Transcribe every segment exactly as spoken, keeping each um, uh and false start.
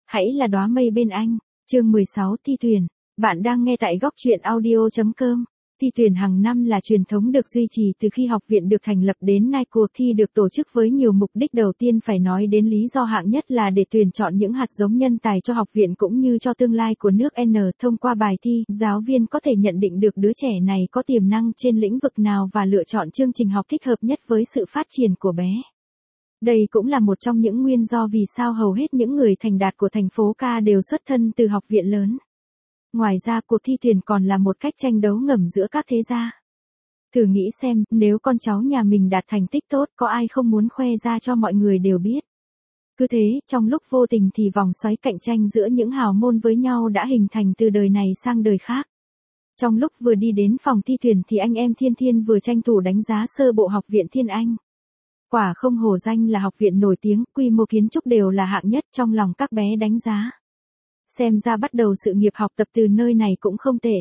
Hãy là đóa mây bên anh. Chương mười sáu thi tuyển. Bạn đang nghe tại góc truyện audio.com. Thi tuyển hàng năm là truyền thống được duy trì từ khi học viện được thành lập đến nay. Cuộc thi được tổ chức với nhiều mục đích. Đầu tiên phải nói đến lý do hạng nhất là để tuyển chọn những hạt giống nhân tài cho học viện cũng như cho tương lai của nước N. Thông qua bài thi, giáo viên có thể nhận định được đứa trẻ này có tiềm năng trên lĩnh vực nào và lựa chọn chương trình học thích hợp nhất với sự phát triển của bé. Đây cũng là một trong những nguyên do vì sao hầu hết những người thành đạt của thành phố Ca đều xuất thân từ học viện lớn. Ngoài ra cuộc thi tuyển còn là một cách tranh đấu ngầm giữa các thế gia. Thử nghĩ xem, nếu con cháu nhà mình đạt thành tích tốt có ai không muốn khoe ra cho mọi người đều biết. Cứ thế, trong lúc vô tình thì vòng xoáy cạnh tranh giữa những hào môn với nhau đã hình thành từ đời này sang đời khác. Trong lúc vừa đi đến phòng thi tuyển thì anh em Thiên Thiên vừa tranh thủ đánh giá sơ bộ học viện Thiên Anh. Quả không hổ danh là học viện nổi tiếng, quy mô kiến trúc đều là hạng nhất trong lòng các bé đánh giá. Xem ra bắt đầu sự nghiệp học tập từ nơi này cũng không tệ.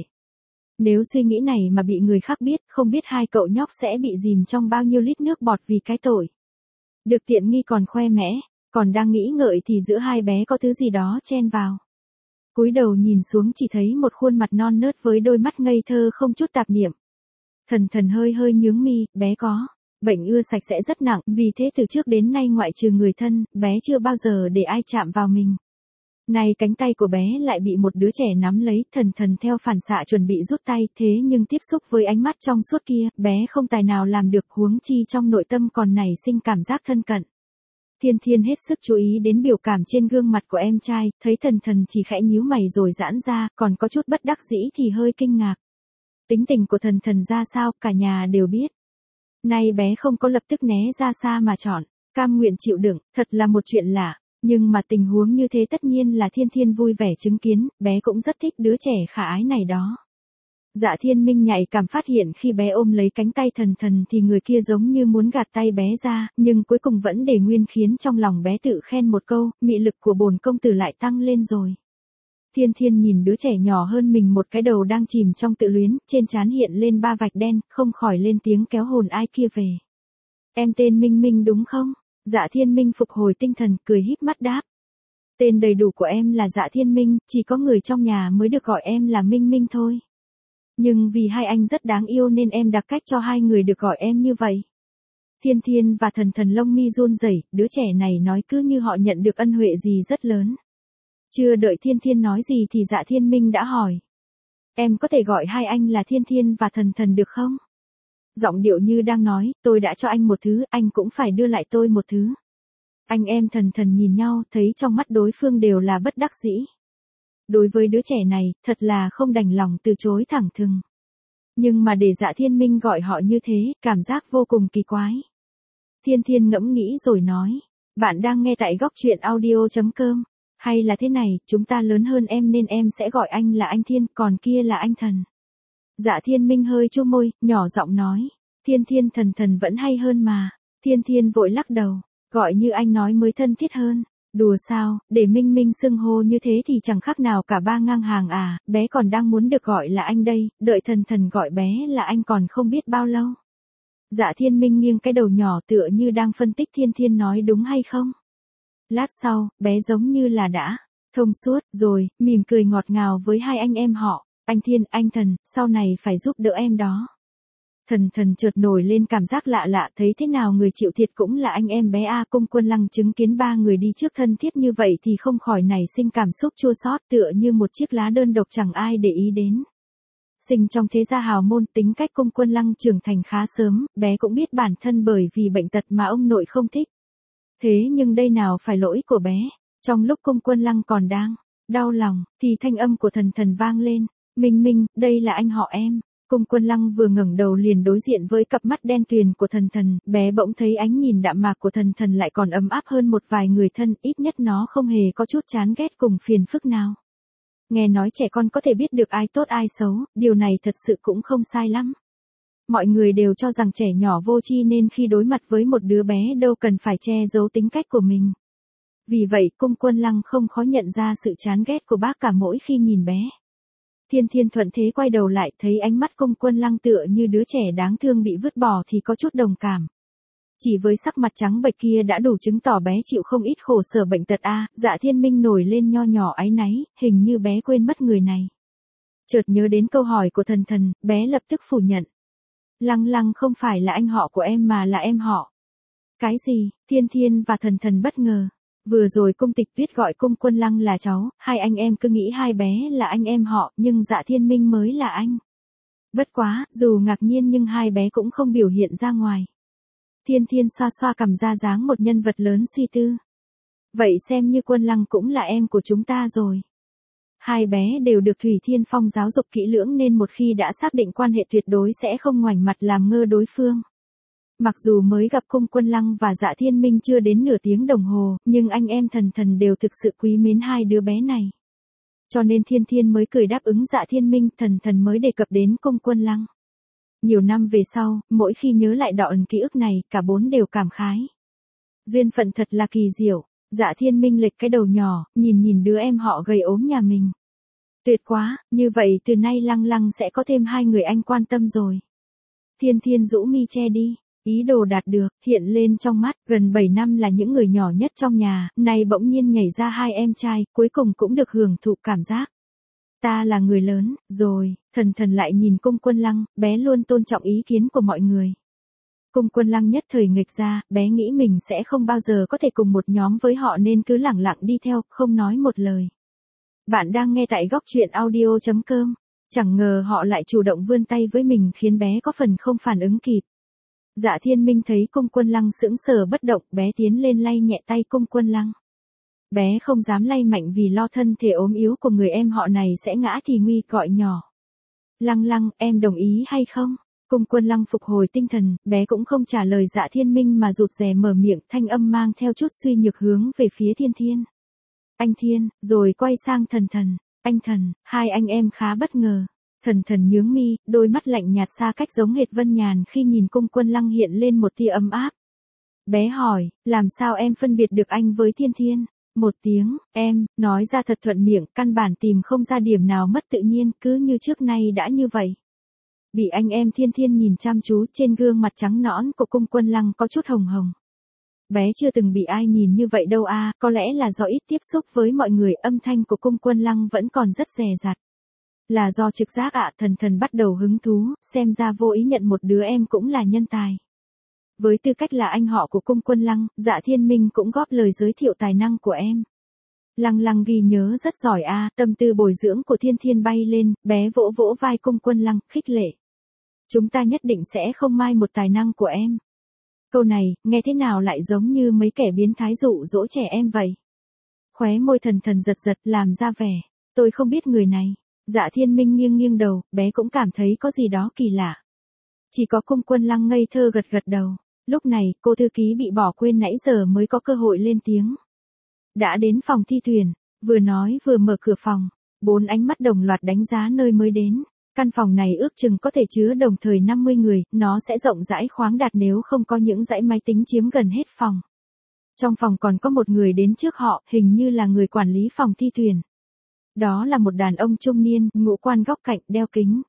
Nếu suy nghĩ này mà bị người khác biết, không biết hai cậu nhóc sẽ bị dìm trong bao nhiêu lít nước bọt vì cái tội. Được tiện nghi còn khoe mẽ, còn đang nghĩ ngợi thì giữa hai bé có thứ gì đó chen vào. Cúi đầu nhìn xuống chỉ thấy một khuôn mặt non nớt với đôi mắt ngây thơ không chút tạp niệm. Thần Thần hơi hơi nhướng mi, bé có bệnh ưa sạch sẽ rất nặng, vì thế từ trước đến nay ngoại trừ người thân, bé chưa bao giờ để ai chạm vào mình. Này cánh tay của bé lại bị một đứa trẻ nắm lấy, Thần Thần theo phản xạ chuẩn bị rút tay, thế nhưng tiếp xúc với ánh mắt trong suốt kia, bé không tài nào làm được, huống chi trong nội tâm còn nảy sinh cảm giác thân cận. Thiên Thiên hết sức chú ý đến biểu cảm trên gương mặt của em trai, thấy Thần Thần chỉ khẽ nhíu mày rồi giãn ra, còn có chút bất đắc dĩ thì hơi kinh ngạc. Tính tình của Thần Thần ra sao, cả nhà đều biết. Nay bé không có lập tức né ra xa mà chọn, cam nguyện chịu đựng, thật là một chuyện lạ, nhưng mà tình huống như thế tất nhiên là Thiên Thiên vui vẻ chứng kiến, bé cũng rất thích đứa trẻ khả ái này đó. Dạ Thiên Minh nhạy cảm phát hiện khi bé ôm lấy cánh tay Thần Thần thì người kia giống như muốn gạt tay bé ra, nhưng cuối cùng vẫn để nguyên khiến trong lòng bé tự khen một câu, mị lực của bổn công tử lại tăng lên rồi. Thiên Thiên nhìn đứa trẻ nhỏ hơn mình một cái đầu đang chìm trong tự luyến, trên trán hiện lên ba vạch đen, không khỏi lên tiếng kéo hồn ai kia về. Em tên Minh Minh đúng không? Dạ Thiên Minh phục hồi tinh thần, cười híp mắt đáp. Tên đầy đủ của em là Dạ Thiên Minh, chỉ có người trong nhà mới được gọi em là Minh Minh thôi. Nhưng vì hai anh rất đáng yêu nên em đặt cách cho hai người được gọi em như vậy. Thiên Thiên và Thần Thần lông mi run rẩy, đứa trẻ này nói cứ như họ nhận được ân huệ gì rất lớn. Chưa đợi Thiên Thiên nói gì thì Dạ Thiên Minh đã hỏi. Em có thể gọi hai anh là Thiên Thiên và Thần Thần được không? Giọng điệu như đang nói, tôi đã cho anh một thứ, anh cũng phải đưa lại tôi một thứ. Anh em Thần Thần nhìn nhau, thấy trong mắt đối phương đều là bất đắc dĩ. Đối với đứa trẻ này, thật là không đành lòng từ chối thẳng thừng. Nhưng mà để Dạ Thiên Minh gọi họ như thế, cảm giác vô cùng kỳ quái. Thiên Thiên ngẫm nghĩ rồi nói. Bạn đang nghe tại góc truyện audio.com. Hay là thế này, chúng ta lớn hơn em nên em sẽ gọi anh là anh Thiên, còn kia là anh Thần. Dạ Thiên Minh hơi chu môi, nhỏ giọng nói. Thiên Thiên Thần Thần vẫn hay hơn mà. Thiên Thiên vội lắc đầu. Gọi như anh nói mới thân thiết hơn. Đùa sao, để Minh Minh xưng hô như thế thì chẳng khác nào cả ba ngang hàng à, bé còn đang muốn được gọi là anh đây, đợi Thần Thần gọi bé là anh còn không biết bao lâu. Dạ Thiên Minh nghiêng cái đầu nhỏ tựa như đang phân tích Thiên Thiên nói đúng hay không. Lát sau, bé giống như là đã thông suốt rồi, mỉm cười ngọt ngào với hai anh em họ, anh Thiên, anh Thần, sau này phải giúp đỡ em đó. Thần Thần chợt nổi lên cảm giác lạ lạ, thấy thế nào người chịu thiệt cũng là anh em bé A. Cung Quân Lăng chứng kiến ba người đi trước thân thiết như vậy thì không khỏi nảy sinh cảm xúc chua xót, tựa như một chiếc lá đơn độc chẳng ai để ý đến. Sinh trong thế gia hào môn, tính cách Cung Quân Lăng trưởng thành khá sớm, bé cũng biết bản thân bởi vì bệnh tật mà ông nội không thích. Thế nhưng đây nào phải lỗi của bé. Trong lúc Cung Quân Lăng còn đang đau lòng, thì thanh âm của Thần Thần vang lên. Minh Minh, đây là anh họ em. Cung Quân Lăng vừa ngẩng đầu liền đối diện với cặp mắt đen tuyền của Thần Thần, bé bỗng thấy ánh nhìn đạm mạc của Thần Thần lại còn ấm áp hơn một vài người thân, ít nhất nó không hề có chút chán ghét cùng phiền phức nào. Nghe nói trẻ con có thể biết được ai tốt ai xấu, điều này thật sự cũng không sai lắm. Mọi người đều cho rằng trẻ nhỏ vô tri nên khi đối mặt với một đứa bé đâu cần phải che giấu tính cách của mình. Vì vậy Cung Quân Lăng không khó nhận ra sự chán ghét của bác cả mỗi khi nhìn bé. Thiên Thiên thuận thế quay đầu lại thấy ánh mắt Cung Quân Lăng tựa như đứa trẻ đáng thương bị vứt bỏ thì có chút đồng cảm. Chỉ với sắc mặt trắng bệch kia đã đủ chứng tỏ bé chịu không ít khổ sở bệnh tật a. Dạ Thiên Minh nổi lên nho nhỏ áy náy, hình như bé quên mất người này. Chợt nhớ đến câu hỏi của Thần Thần, bé lập tức phủ nhận. Lăng Lăng không phải là anh họ của em mà là em họ. Cái gì? Thiên Thiên và Thần Thần bất ngờ. Vừa rồi Cung Tịch Tuyết gọi Cung Quân Lăng là cháu, hai anh em cứ nghĩ hai bé là anh em họ, nhưng Dạ Thiên Minh mới là anh. Bất quá, dù ngạc nhiên nhưng hai bé cũng không biểu hiện ra ngoài. Thiên Thiên xoa xoa cằm ra dáng một nhân vật lớn suy tư. Vậy xem như Quân Lăng cũng là em của chúng ta rồi. Hai bé đều được Thủy Thiên Phong giáo dục kỹ lưỡng nên một khi đã xác định quan hệ tuyệt đối sẽ không ngoảnh mặt làm ngơ đối phương. Mặc dù mới gặp Cung Quân Lăng và Dạ Thiên Minh chưa đến nửa tiếng đồng hồ, nhưng anh em Thần Thần đều thực sự quý mến hai đứa bé này. Cho nên Thiên Thiên mới cười đáp ứng Dạ Thiên Minh, Thần Thần mới đề cập đến Cung Quân Lăng. Nhiều năm về sau, mỗi khi nhớ lại đoạn ký ức này, cả bốn đều cảm khái. Duyên phận thật là kỳ diệu. Dạ Thiên Minh lệch cái đầu nhỏ, nhìn nhìn đứa em họ gầy ốm nhà mình. Tuyệt quá, như vậy từ nay Lăng Lăng sẽ có thêm hai người anh quan tâm rồi. Thiên Thiên rũ mi che đi, ý đồ đạt được, hiện lên trong mắt, gần bảy năm là những người nhỏ nhất trong nhà, nay bỗng nhiên nhảy ra hai em trai, cuối cùng cũng được hưởng thụ cảm giác. Ta là người lớn, rồi, Thần Thần lại nhìn Cung Quân Lăng, bé luôn tôn trọng ý kiến của mọi người. Cung Quân Lăng nhất thời nghịch ra, bé nghĩ mình sẽ không bao giờ có thể cùng một nhóm với họ nên cứ lẳng lặng đi theo, không nói một lời. Bạn đang nghe tại góc truyện audio chấm com. Chẳng ngờ họ lại chủ động vươn tay với mình khiến bé có phần không phản ứng kịp. Dạ Thiên Minh thấy Cung Quân Lăng sững sờ bất động, bé tiến lên lay nhẹ tay Cung Quân Lăng. Bé không dám lay mạnh vì lo thân thể ốm yếu của người em họ này sẽ ngã thì nguy, gọi nhỏ. Lăng Lăng, em đồng ý hay không? Cung Quân Lăng phục hồi tinh thần, bé cũng không trả lời Dạ Thiên Minh mà rụt rè mở miệng, thanh âm mang theo chút suy nhược hướng về phía Thiên Thiên. Anh Thiên, rồi quay sang Thần Thần. Anh Thần, hai anh em khá bất ngờ. Thần Thần nhướng mi, đôi mắt lạnh nhạt xa cách giống hệt Vân Nhàn khi nhìn Cung Quân Lăng hiện lên một tia ấm áp. Bé hỏi, làm sao em phân biệt được anh với Thiên Thiên? Một tiếng, em, nói ra thật thuận miệng, căn bản tìm không ra điểm nào mất tự nhiên, cứ như trước nay đã như vậy. Bị anh em Thiên Thiên nhìn chăm chú, trên gương mặt trắng nõn của Cung Quân Lăng có chút hồng hồng. Bé chưa từng bị ai nhìn như vậy đâu a, có lẽ là do ít tiếp xúc với mọi người, âm thanh của Cung Quân Lăng vẫn còn rất dè dặt. Là do trực giác ạ, Thần Thần bắt đầu hứng thú, xem ra vô ý nhận một đứa em cũng là nhân tài. Với tư cách là anh họ của Cung Quân Lăng, Dạ Thiên Minh cũng góp lời giới thiệu tài năng của em. Lăng Lăng ghi nhớ rất giỏi a, tâm tư bồi dưỡng của Thiên Thiên bay lên, bé vỗ vỗ vai Cung Quân Lăng, khích lệ. Chúng ta nhất định sẽ không mai một tài năng của em. Câu này, nghe thế nào lại giống như mấy kẻ biến thái dụ dỗ trẻ em vậy? Khóe môi Thần Thần giật giật, làm ra vẻ. Tôi không biết người này. Dạ Thiên Minh nghiêng nghiêng đầu, bé cũng cảm thấy có gì đó kỳ lạ. Chỉ có Cung Quân Lăng ngây thơ gật gật đầu. Lúc này, cô thư ký bị bỏ quên nãy giờ mới có cơ hội lên tiếng. Đã đến phòng thi tuyển, vừa nói vừa mở cửa phòng. Bốn ánh mắt đồng loạt đánh giá nơi mới đến. Căn phòng này ước chừng có thể chứa đồng thời năm mươi người, nó sẽ rộng rãi khoáng đạt nếu không có những dãy máy tính chiếm gần hết phòng. Trong phòng còn có một người đến trước họ, hình như là người quản lý phòng thi tuyển. Đó là một đàn ông trung niên, ngũ quan góc cạnh, đeo kính.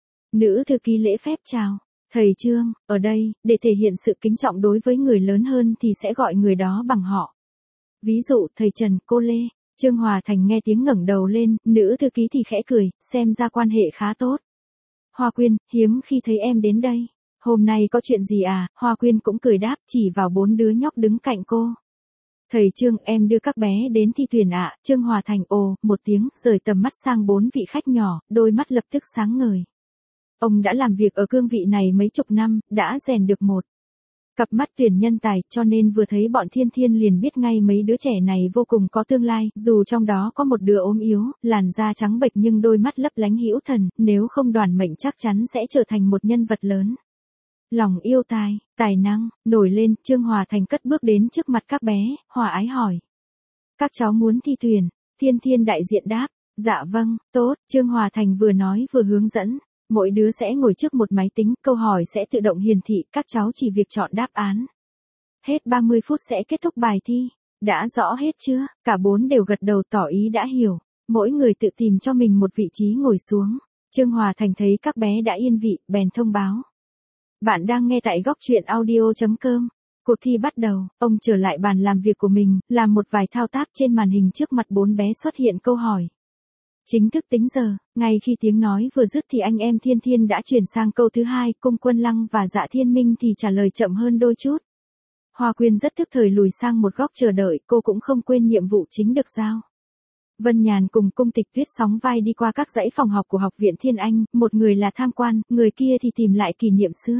Nữ thư ký lễ phép chào. Thầy Trương, ở đây, để thể hiện sự kính trọng đối với người lớn hơn thì sẽ gọi người đó bằng họ. Ví dụ, thầy Trần, cô Lê. Trương Hòa Thành nghe tiếng ngẩng đầu lên, nữ thư ký thì khẽ cười, xem ra quan hệ khá tốt. Hoa Quyên, hiếm khi thấy em đến đây. Hôm nay có chuyện gì à? Hoa Quyên cũng cười đáp, chỉ vào bốn đứa nhóc đứng cạnh cô. Thầy Trương, em đưa các bé đến thi tuyển ạ. À? Trương Hòa Thành ồ, một tiếng, rời tầm mắt sang bốn vị khách nhỏ, đôi mắt lập tức sáng ngời. Ông đã làm việc ở cương vị này mấy chục năm, đã rèn được một cặp mắt tuyển nhân tài, cho nên vừa thấy bọn Thiên Thiên liền biết ngay mấy đứa trẻ này vô cùng có tương lai, dù trong đó có một đứa ốm yếu, làn da trắng bệch nhưng đôi mắt lấp lánh hữu thần, nếu không đoàn mệnh chắc chắn sẽ trở thành một nhân vật lớn. Lòng yêu tài, tài năng, nổi lên, Trương Hòa Thành cất bước đến trước mặt các bé, hòa ái hỏi. Các cháu muốn thi tuyển, Thiên Thiên đại diện đáp, dạ vâng, tốt, Trương Hòa Thành vừa nói vừa hướng dẫn. Mỗi đứa sẽ ngồi trước một máy tính, câu hỏi sẽ tự động hiển thị, các cháu chỉ việc chọn đáp án. Hết ba mươi phút sẽ kết thúc bài thi. Đã rõ hết chưa? Cả bốn đều gật đầu tỏ ý đã hiểu. Mỗi người tự tìm cho mình một vị trí ngồi xuống. Trương Hòa Thành thấy các bé đã yên vị, bèn thông báo. Bạn đang nghe tại góc truyện audio chấm com. Cuộc thi bắt đầu, ông trở lại bàn làm việc của mình, làm một vài thao tác trên màn hình trước mặt bốn bé xuất hiện câu hỏi. Chính thức tính giờ, ngay khi tiếng nói vừa dứt thì anh em Thiên Thiên đã chuyển sang câu thứ hai, Cung Quân Lăng và Dạ Thiên Minh thì trả lời chậm hơn đôi chút. Hoa Quyên rất thức thời lùi sang một góc chờ đợi, cô cũng không quên nhiệm vụ chính được giao. Vân Nhàn cùng Cung Tịch Tuyết sóng vai đi qua các dãy phòng học của Học viện Thiên Anh, một người là tham quan, người kia thì tìm lại kỷ niệm xưa.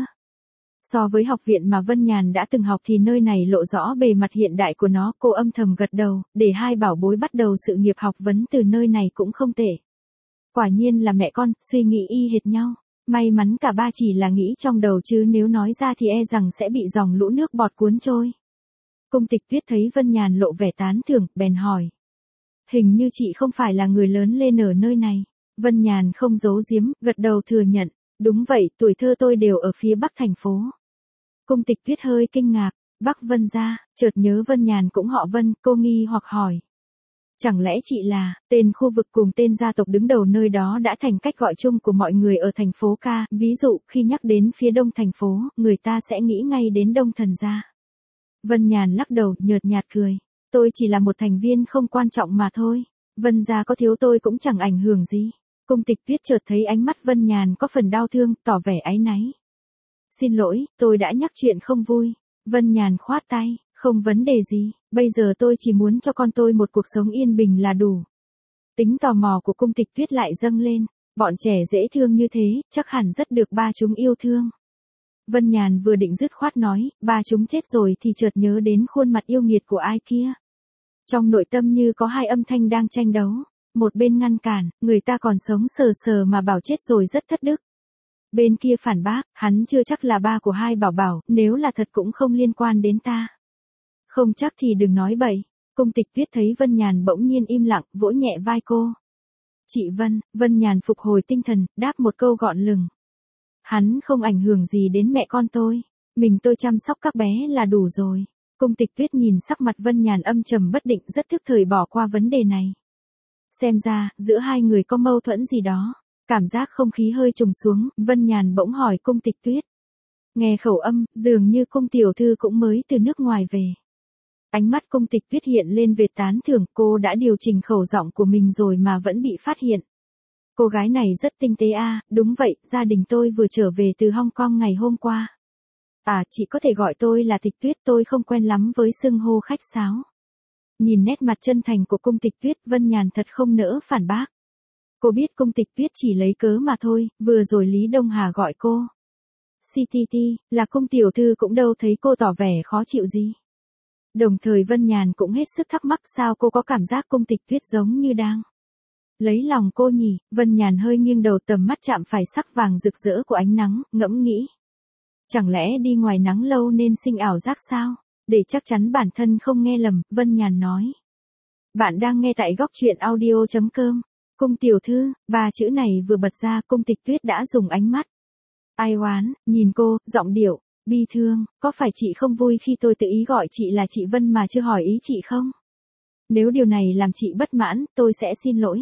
So với học viện mà Vân Nhàn đã từng học thì nơi này lộ rõ bề mặt hiện đại của nó, cô âm thầm gật đầu, để hai bảo bối bắt đầu sự nghiệp học vấn từ nơi này cũng không tệ. Quả nhiên là mẹ con, suy nghĩ y hệt nhau. May mắn cả ba chỉ là nghĩ trong đầu chứ nếu nói ra thì e rằng sẽ bị dòng lũ nước bọt cuốn trôi. Cung Tịch Tuyết thấy Vân Nhàn lộ vẻ tán thưởng, bèn hỏi. Hình như chị không phải là người lớn lên ở nơi này. Vân Nhàn không giấu giếm, gật đầu thừa nhận. Đúng vậy, tuổi thơ tôi đều ở phía bắc thành phố. Cung Tịch Tuyết hơi kinh ngạc, Bắc Vân gia, chợt nhớ Vân Nhàn cũng họ Vân, cô nghi hoặc hỏi. Chẳng lẽ chị là, tên khu vực cùng tên gia tộc đứng đầu nơi đó đã thành cách gọi chung của mọi người ở thành phố ca, ví dụ khi nhắc đến phía đông thành phố, người ta sẽ nghĩ ngay đến Đông Thần gia. Vân Nhàn lắc đầu, nhợt nhạt cười. Tôi chỉ là một thành viên không quan trọng mà thôi, Vân gia có thiếu tôi cũng chẳng ảnh hưởng gì. Cung Tịch Tuyết chợt thấy ánh mắt Vân Nhàn có phần đau thương, tỏ vẻ áy náy. Xin lỗi, tôi đã nhắc chuyện không vui. Vân Nhàn khoát tay, không vấn đề gì, bây giờ tôi chỉ muốn cho con tôi một cuộc sống yên bình là đủ. Tính tò mò của Cung Tịch Tuyết lại dâng lên, bọn trẻ dễ thương như thế, chắc hẳn rất được ba chúng yêu thương. Vân Nhàn vừa định dứt khoát nói, ba chúng chết rồi thì chợt nhớ đến khuôn mặt yêu nghiệt của ai kia. Trong nội tâm như có hai âm thanh đang tranh đấu. Một bên ngăn cản, người ta còn sống sờ sờ mà bảo chết rồi rất thất đức. Bên kia phản bác, hắn chưa chắc là ba của hai bảo bảo, nếu là thật cũng không liên quan đến ta. Không chắc thì đừng nói bậy. Cung Tịch Tuyết thấy Vân Nhàn bỗng nhiên im lặng, vỗ nhẹ vai cô. Chị Vân, Vân Nhàn phục hồi tinh thần, đáp một câu gọn lừng. Hắn không ảnh hưởng gì đến mẹ con tôi, mình tôi chăm sóc các bé là đủ rồi. Cung Tịch Tuyết nhìn sắc mặt Vân Nhàn âm trầm bất định, rất thức thời bỏ qua vấn đề này. Xem ra, giữa hai người có mâu thuẫn gì đó. Cảm giác không khí hơi trùng xuống, Vân Nhàn bỗng hỏi Cung Tịch Tuyết. Nghe khẩu âm, dường như Cung tiểu thư cũng mới từ nước ngoài về. Ánh mắt Cung Tịch Tuyết hiện lên vệt tán thưởng, cô đã điều chỉnh khẩu giọng của mình rồi mà vẫn bị phát hiện. Cô gái này rất tinh tế a, à, đúng vậy, gia đình tôi vừa trở về từ Hong Kong ngày hôm qua. À, chị có thể gọi tôi là Tịch Tuyết, tôi không quen lắm với xưng hô khách sáo. Nhìn nét mặt chân thành của Cung Tịch Tuyết, Vân Nhàn thật không nỡ phản bác. Cô biết Cung Tịch Tuyết chỉ lấy cớ mà thôi, vừa rồi Lý Đông Hà gọi cô. xê tê tê, là Cung tiểu thư cũng đâu thấy cô tỏ vẻ khó chịu gì. Đồng thời Vân Nhàn cũng hết sức thắc mắc sao cô có cảm giác Cung Tịch Tuyết giống như đang lấy lòng cô nhỉ. Vân Nhàn hơi nghiêng đầu, tầm mắt chạm phải sắc vàng rực rỡ của ánh nắng, ngẫm nghĩ. Chẳng lẽ đi ngoài nắng lâu nên sinh ảo giác sao? Để chắc chắn bản thân không nghe lầm, Vân Nhàn nói. Bạn đang nghe tại góc truyện audio chấm com. Cung tiểu thư, ba chữ này vừa bật ra, Cung Tịch Tuyết đã dùng ánh mắt ai oán, nhìn cô, giọng điệu bi thương, có phải chị không vui khi tôi tự ý gọi chị là chị Vân mà chưa hỏi ý chị không? Nếu điều này làm chị bất mãn, tôi sẽ xin lỗi.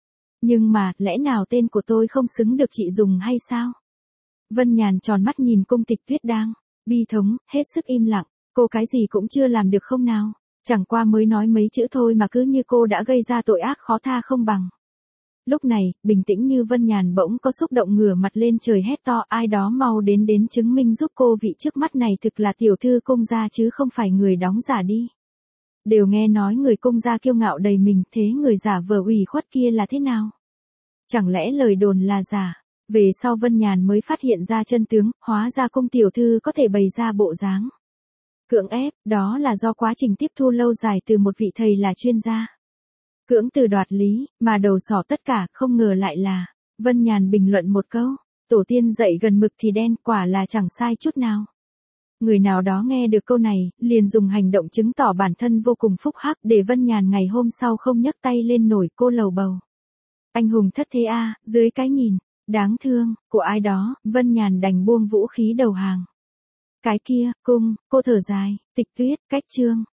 Nhưng mà, lẽ nào tên của tôi không xứng được chị dùng hay sao? Vân Nhàn tròn mắt nhìn Cung Tịch Tuyết đang bi thống, hết sức im lặng. Cô cái gì cũng chưa làm được không nào? Chẳng qua mới nói mấy chữ thôi mà cứ như cô đã gây ra tội ác khó tha không bằng. Lúc này, bình tĩnh như Vân Nhàn bỗng có xúc động ngửa mặt lên trời hét to, ai đó mau đến đến chứng minh giúp cô vị trước mắt này thực là tiểu thư Cung gia chứ không phải người đóng giả đi. Đều nghe nói người Cung gia kiêu ngạo đầy mình, thế người giả vờ ủy khuất kia là thế nào? Chẳng lẽ lời đồn là giả? Về sau Vân Nhàn mới phát hiện ra chân tướng, hóa ra Cung tiểu thư có thể bày ra bộ dáng cưỡng ép, đó là do quá trình tiếp thu lâu dài từ một vị thầy là chuyên gia. Cưỡng từ đoạt lý, mà đầu sỏ tất cả, không ngờ lại là. Vân Nhàn bình luận một câu, tổ tiên dạy gần mực thì đen, quả là chẳng sai chút nào. Người nào đó nghe được câu này, liền dùng hành động chứng tỏ bản thân vô cùng phúc hắc, để Vân Nhàn ngày hôm sau không nhấc tay lên nổi, cô lầu bầu. Anh hùng thất thế a, dưới cái nhìn đáng thương của ai đó, Vân Nhàn đành buông vũ khí đầu hàng. Cái kia, Cung, cô thở dài, Tịch Tuyết, cách chương.